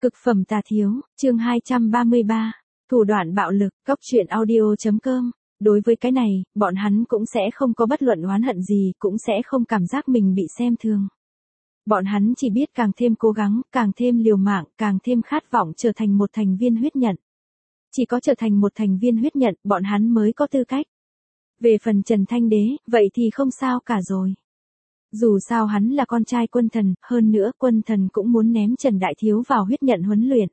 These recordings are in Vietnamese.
Cực phẩm tà thiếu, chương 233, thủ đoạn bạo lực, cóc truyện audio.com. Đối với cái này, bọn hắn cũng sẽ không có bất luận oán hận gì, cũng sẽ không cảm giác mình bị xem thường. Bọn hắn chỉ biết càng thêm cố gắng, càng thêm liều mạng, càng thêm khát vọng trở thành một thành viên huyết nhận. Chỉ có trở thành một thành viên huyết nhận, bọn hắn mới có tư cách. Về phần Trần Thanh Đế, vậy thì không sao cả rồi. Dù sao hắn là con trai quân thần, hơn nữa quân thần cũng muốn ném Trần Đại Thiếu vào huyết nhận huấn luyện.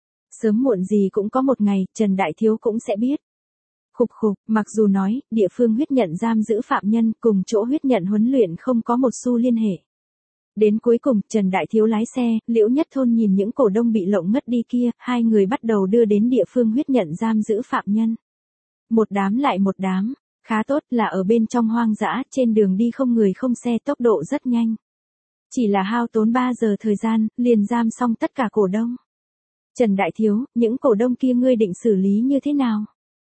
Sớm muộn gì cũng có một ngày, Trần Đại Thiếu cũng sẽ biết. Khục khục, mặc dù nói, địa phương huyết nhận giam giữ phạm nhân cùng chỗ huyết nhận huấn luyện không có một xu liên hệ. Đến cuối cùng, Trần Đại Thiếu lái xe, Liễu Nhất Thôn nhìn những cổ đông bị lộng ngất đi kia, hai người bắt đầu đưa đến địa phương huyết nhận giam giữ phạm nhân. Một đám lại một đám. Khá tốt là ở bên trong hoang dã, trên đường đi không người không xe, tốc độ rất nhanh. Chỉ là hao tốn 3 giờ thời gian, liền giam xong tất cả cổ đông. Trần Đại Thiếu, những cổ đông kia ngươi định xử lý như thế nào?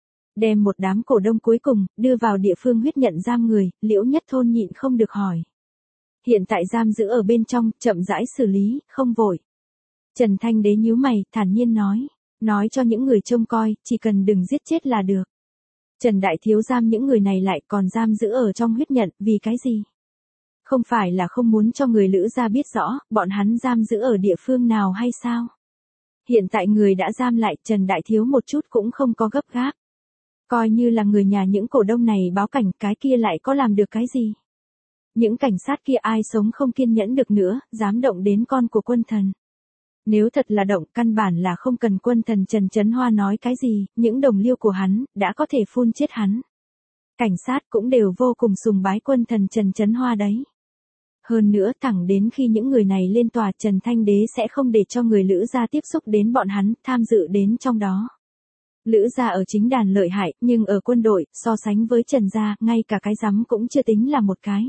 Đem một đám cổ đông cuối cùng, đưa vào địa phương huyết nhận giam người, Liễu Nhất Thôn nhịn không được hỏi. Hiện tại giam giữ ở bên trong, chậm rãi xử lý, không vội. Trần Thanh Đế nhíu mày, thản nhiên nói cho những người trông coi, chỉ cần đừng giết chết là được. Trần Đại Thiếu giam những người này lại còn giam giữ ở trong huyết nhận, vì cái gì? Không phải là không muốn cho người Lữ gia biết rõ, bọn hắn giam giữ ở địa phương nào hay sao? Hiện tại người đã giam lại, Trần Đại Thiếu một chút cũng không có gấp gáp. Coi như là người nhà những cổ đông này báo cảnh, cái kia lại có làm được cái gì? Những cảnh sát kia ai sống không kiên nhẫn được nữa, dám động đến con của quân thần. Nếu thật là động, căn bản là không cần quân thần Trần Chấn Hoa nói cái gì, những đồng liêu của hắn, đã có thể phun chết hắn. Cảnh sát cũng đều vô cùng sùng bái quân thần Trần Chấn Hoa đấy. Hơn nữa thẳng đến khi những người này lên tòa, Trần Thanh Đế sẽ không để cho người Lữ gia tiếp xúc đến bọn hắn, tham dự đến trong đó. Lữ gia ở chính đàn lợi hại, nhưng ở quân đội, so sánh với Trần gia, ngay cả cái rắm cũng chưa tính là một cái.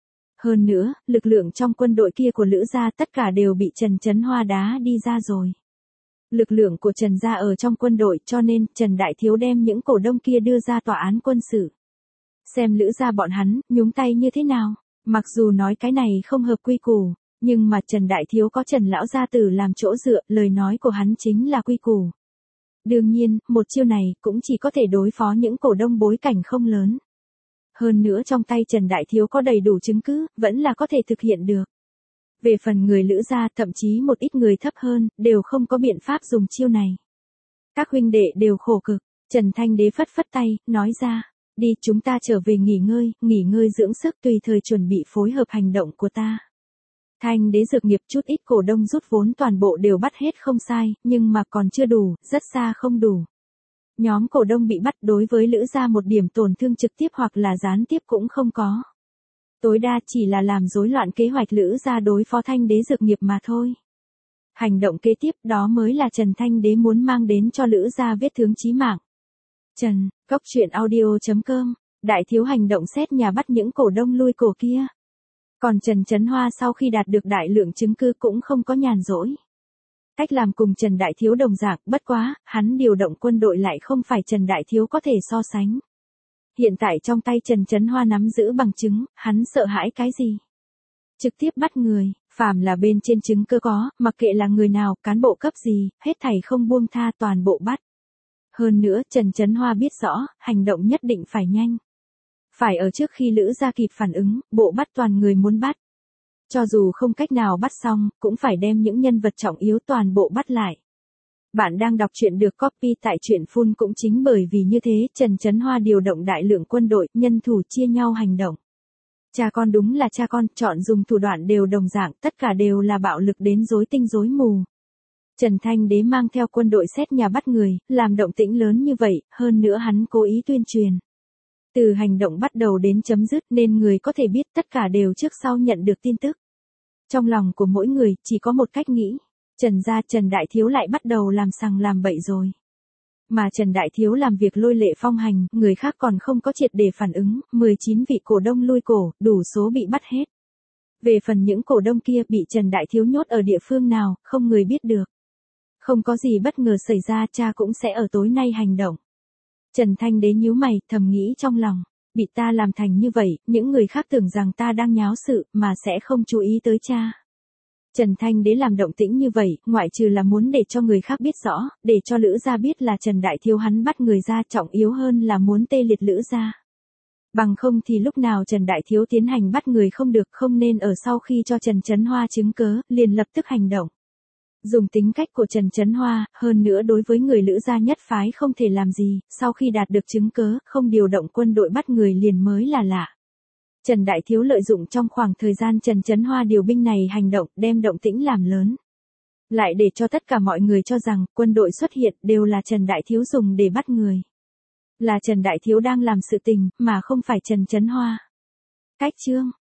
Hơn nữa, lực lượng trong quân đội kia của Lữ gia tất cả đều bị Trần Chấn Hoa đá đi ra rồi. Lực lượng của Trần gia ở trong quân đội, cho nên Trần Đại Thiếu đem những cổ đông kia đưa ra tòa án quân sự. Xem Lữ gia bọn hắn, nhúng tay như thế nào. Mặc dù nói cái này không hợp quy củ, nhưng mà Trần Đại Thiếu có Trần Lão gia tử làm chỗ dựa, lời nói của hắn chính là quy củ. Đương nhiên, một chiêu này cũng chỉ có thể đối phó những cổ đông bối cảnh không lớn. Hơn nữa trong tay Trần Đại Thiếu có đầy đủ chứng cứ, vẫn là có thể thực hiện được. Về phần người Lữ gia, thậm chí một ít người thấp hơn, đều không có biện pháp dùng chiêu này. Các huynh đệ đều khổ cực, Trần Thanh Đế phất phất tay, nói ra, đi chúng ta trở về nghỉ ngơi dưỡng sức tùy thời chuẩn bị phối hợp hành động của ta. Thanh Đế dược nghiệp chút ít cổ đông rút vốn toàn bộ đều bắt hết không sai, nhưng mà còn chưa đủ, rất xa không đủ. Nhóm cổ đông bị bắt đối với Lữ gia một điểm tổn thương trực tiếp hoặc là gián tiếp cũng không có. Tối đa chỉ là làm rối loạn kế hoạch Lữ gia đối phó Thanh Đế dược nghiệp mà thôi. Hành động kế tiếp đó mới là Trần Thanh Đế muốn mang đến cho Lữ gia vết thương chí mạng. Cóc truyện audio.com, Đại Thiếu hành động xét nhà bắt những cổ đông lui cổ kia. Còn Trần Chấn Hoa sau khi đạt được đại lượng chứng cứ cũng không có nhàn rỗi. Cách làm cùng Trần Đại Thiếu đồng dạng, bất quá, hắn điều động quân đội lại không phải Trần Đại Thiếu có thể so sánh. Hiện tại trong tay Trần Chấn Hoa nắm giữ bằng chứng, hắn sợ hãi cái gì? Trực tiếp bắt người, phàm là bên trên chứng cứ có, mặc kệ là người nào, cán bộ cấp gì, hết thảy không buông tha toàn bộ bắt. Hơn nữa, Trần Chấn Hoa biết rõ, hành động nhất định phải nhanh. Phải ở trước khi Lữ gia kịp phản ứng, bộ bắt toàn người muốn bắt. Cho dù không cách nào bắt xong, cũng phải đem những nhân vật trọng yếu toàn bộ bắt lại. Bạn đang đọc truyện được copy tại truyện Full cũng chính bởi vì như thế, Trần Chấn Hoa điều động đại lượng quân đội, nhân thủ chia nhau hành động. Cha con đúng là cha con, chọn dùng thủ đoạn đều đồng dạng, tất cả đều là bạo lực đến rối tinh rối mù. Trần Thanh Đế mang theo quân đội xét nhà bắt người, làm động tĩnh lớn như vậy, hơn nữa hắn cố ý tuyên truyền. Từ hành động bắt đầu đến chấm dứt nên người có thể biết tất cả đều trước sau nhận được tin tức. Trong lòng của mỗi người chỉ có một cách nghĩ, Trần gia Trần Đại Thiếu lại bắt đầu làm sằng làm bậy rồi. Mà Trần Đại Thiếu làm việc lôi lệ phong hành, người khác còn không có triệt để phản ứng, 19 vị cổ đông lui cổ, đủ số bị bắt hết. Về phần những cổ đông kia bị Trần Đại Thiếu nhốt ở địa phương nào, không người biết được. Không có gì bất ngờ xảy ra, cha cũng sẽ ở tối nay hành động. Trần Thanh Đế nhíu mày, thầm nghĩ trong lòng, bị ta làm thành như vậy, những người khác tưởng rằng ta đang nháo sự, mà sẽ không chú ý tới cha. Trần Thanh Đế làm động tĩnh như vậy, ngoại trừ là muốn để cho người khác biết rõ, để cho Lữ gia biết là Trần Đại Thiếu hắn bắt người ra, trọng yếu hơn là muốn tê liệt Lữ gia. Bằng không thì lúc nào Trần Đại Thiếu tiến hành bắt người không được, không nên ở sau khi cho Trần Chấn Hoa chứng cớ, liền lập tức hành động. Dùng tính cách của Trần Chấn Hoa, hơn nữa đối với người Lữ gia nhất phái không thể làm gì, sau khi đạt được chứng cớ, không điều động quân đội bắt người liền mới là lạ. Trần Đại Thiếu lợi dụng trong khoảng thời gian Trần Chấn Hoa điều binh này hành động, đem động tĩnh làm lớn. Lại để cho tất cả mọi người cho rằng, quân đội xuất hiện đều là Trần Đại Thiếu dùng để bắt người. Là Trần Đại Thiếu đang làm sự tình, mà không phải Trần Chấn Hoa. Cách chương